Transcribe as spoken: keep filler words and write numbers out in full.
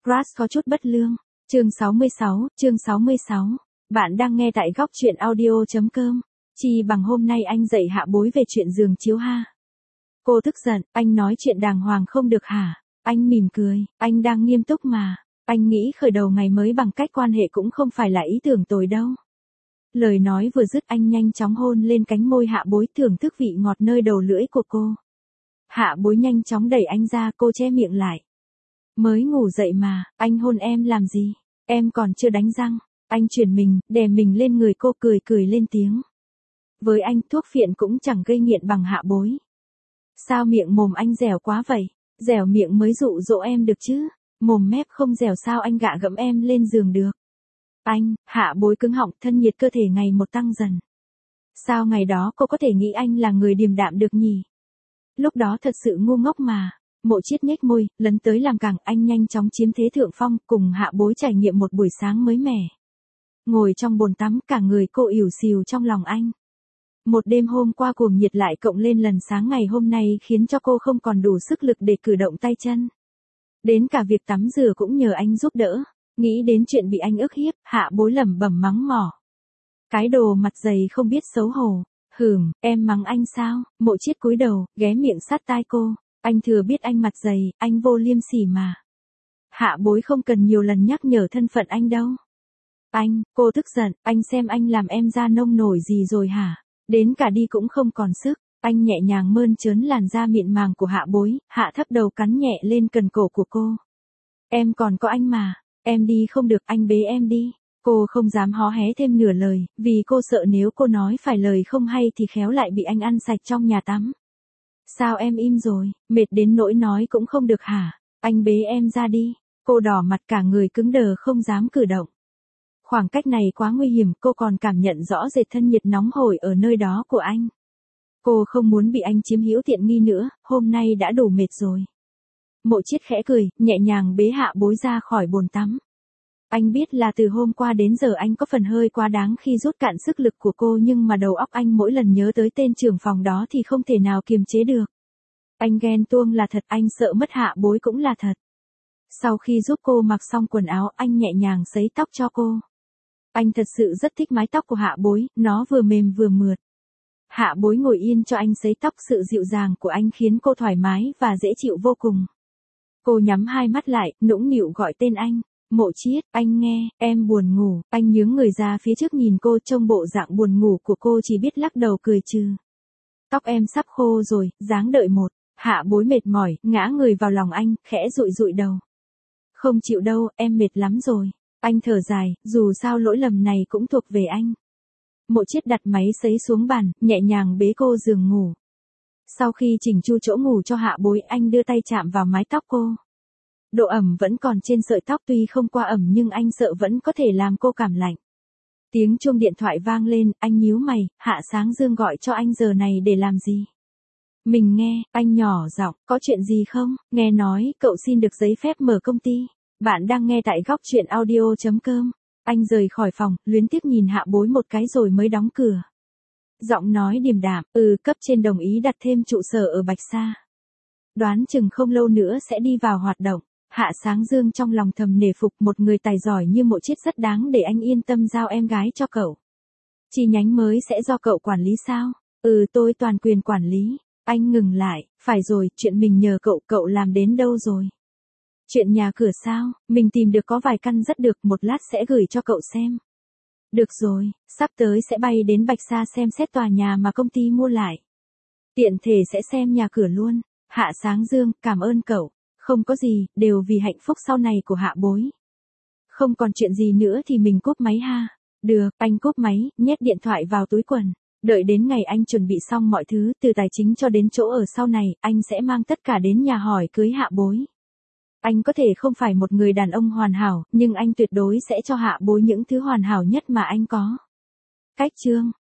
Crush có chút bất lương. Chương sáu mươi sáu, chương sáu mươi sáu. Bạn đang nghe tại góc truyện audio.com. Chi bằng hôm nay anh dạy Hạ Bối về chuyện giường chiếu ha. Cô tức giận, anh nói chuyện đàng hoàng không được hả? Anh mỉm cười, anh đang nghiêm túc mà. Anh nghĩ khởi đầu ngày mới bằng cách quan hệ cũng không phải là ý tưởng tồi đâu. Lời nói vừa dứt anh nhanh chóng hôn lên cánh môi Hạ Bối, thưởng thức vị ngọt nơi đầu lưỡi của cô. Hạ Bối nhanh chóng đẩy anh ra, cô che miệng lại. Mới ngủ dậy mà, anh hôn em làm gì? Em còn chưa đánh răng. Anh chuyển mình, đè mình lên người cô, cười cười lên tiếng. Với anh thuốc phiện cũng chẳng gây nghiện bằng Hạ Bối. Sao miệng mồm anh dẻo quá vậy? Dẻo miệng mới dụ dỗ em được chứ. Mồm mép không dẻo sao anh gạ gẫm em lên giường được. Anh, Hạ Bối cứng họng, thân nhiệt cơ thể ngày một tăng dần. Sao ngày đó cô có thể nghĩ anh là người điềm đạm được nhỉ? Lúc đó thật sự ngu ngốc mà. Mộ Chiết nhếch môi, lấn tới làm càng, anh nhanh chóng chiếm thế thượng phong, cùng Hạ Bối trải nghiệm một buổi sáng mới mẻ. Ngồi trong bồn tắm, cả người cô ỉu xìu trong lòng anh. Một đêm hôm qua cuồng nhiệt lại cộng lên lần sáng ngày hôm nay khiến cho cô không còn đủ sức lực để cử động tay chân. Đến cả việc tắm rửa cũng nhờ anh giúp đỡ. Nghĩ đến chuyện bị anh ức hiếp, Hạ Bối lẩm bẩm mắng mỏ. Cái đồ mặt dày không biết xấu hổ. Hừm, em mắng anh sao? Mộ Chiết cúi đầu, ghé miệng sát tai cô. Anh thừa biết anh mặt dày, anh vô liêm sỉ mà. Hạ Bối không cần nhiều lần nhắc nhở thân phận anh đâu. Anh, cô tức giận, anh xem anh làm em da nông nổi gì rồi hả? Đến cả đi cũng không còn sức. Anh nhẹ nhàng mơn trớn làn da mịn màng của Hạ Bối, hạ thấp đầu cắn nhẹ lên cần cổ của cô. Em còn có anh mà, em đi không được, anh bế em đi. Cô không dám hó hé thêm nửa lời, vì cô sợ nếu cô nói phải lời không hay thì khéo lại bị anh ăn sạch trong nhà tắm. Sao em im rồi, mệt đến nỗi nói cũng không được hả? Anh bế em ra đi. Cô đỏ mặt cả người cứng đờ không dám cử động. Khoảng cách này quá nguy hiểm, cô còn cảm nhận rõ rệt thân nhiệt nóng hổi ở nơi đó của anh. Cô không muốn bị anh chiếm hữu tiện nghi nữa, hôm nay đã đủ mệt rồi. Mộ Chiết khẽ cười, nhẹ nhàng bế Hạ Bối ra khỏi bồn tắm. Anh biết là từ hôm qua đến giờ anh có phần hơi quá đáng khi rút cạn sức lực của cô, nhưng mà đầu óc anh mỗi lần nhớ tới tên trưởng phòng đó thì không thể nào kiềm chế được. Anh ghen tuông là thật, anh sợ mất Hạ Bối cũng là thật. Sau khi giúp cô mặc xong quần áo, anh nhẹ nhàng sấy tóc cho cô. Anh thật sự rất thích mái tóc của Hạ Bối, nó vừa mềm vừa mượt. Hạ Bối ngồi yên cho anh sấy tóc, sự dịu dàng của anh khiến cô thoải mái và dễ chịu vô cùng. Cô nhắm hai mắt lại, nũng nịu gọi tên anh. Mộ Chiết, anh nghe, em buồn ngủ. Anh nhướng người ra phía trước nhìn cô, trông bộ dạng buồn ngủ của cô chỉ biết lắc đầu cười trừ. Tóc em sắp khô rồi, ráng đợi một. Hạ Bối mệt mỏi, ngã người vào lòng anh, khẽ dụi dụi đầu. Không chịu đâu, em mệt lắm rồi. Anh thở dài, dù sao lỗi lầm này cũng thuộc về anh. Mộ Chiết đặt máy sấy xuống bàn, nhẹ nhàng bế cô giường ngủ. Sau khi chỉnh chu chỗ ngủ cho Hạ Bối, anh đưa tay chạm vào mái tóc cô. Độ ẩm vẫn còn trên sợi tóc, tuy không qua ẩm nhưng anh sợ vẫn có thể làm cô cảm lạnh. Tiếng chuông điện thoại vang lên, anh nhíu mày, Hạ Sáng Dương gọi cho anh giờ này để làm gì? Mình nghe, anh nhỏ giọng, có chuyện gì không? Nghe nói, cậu xin được giấy phép mở công ty. Bạn đang nghe tại góc truyện audio.com. Anh rời khỏi phòng, luyến tiếc nhìn Hạ Bối một cái rồi mới đóng cửa. Giọng nói điềm đạm, ừ, cấp trên đồng ý đặt thêm trụ sở ở Bạch Sa. Đoán chừng không lâu nữa sẽ đi vào hoạt động. Hạ Sáng Dương trong lòng thầm nể phục, một người tài giỏi như Mộ Chiết rất đáng để anh yên tâm giao em gái cho cậu. Chi nhánh mới sẽ do cậu quản lý sao? Ừ, tôi toàn quyền quản lý. Anh ngừng lại, phải rồi, chuyện mình nhờ cậu, cậu làm đến đâu rồi? Chuyện nhà cửa sao? Mình tìm được có vài căn rất được, một lát sẽ gửi cho cậu xem. Được rồi, sắp tới sẽ bay đến Bạch Sa xem xét tòa nhà mà công ty mua lại. Tiện thể sẽ xem nhà cửa luôn. Hạ Sáng Dương, cảm ơn cậu. Không có gì, đều vì hạnh phúc sau này của Hạ Bối. Không còn chuyện gì nữa thì mình cúp máy ha. Được, anh cúp máy, nhét điện thoại vào túi quần. Đợi đến ngày anh chuẩn bị xong mọi thứ, từ tài chính cho đến chỗ ở sau này, anh sẽ mang tất cả đến nhà hỏi cưới Hạ Bối. Anh có thể không phải một người đàn ông hoàn hảo, nhưng anh tuyệt đối sẽ cho Hạ Bối những thứ hoàn hảo nhất mà anh có. Cách chương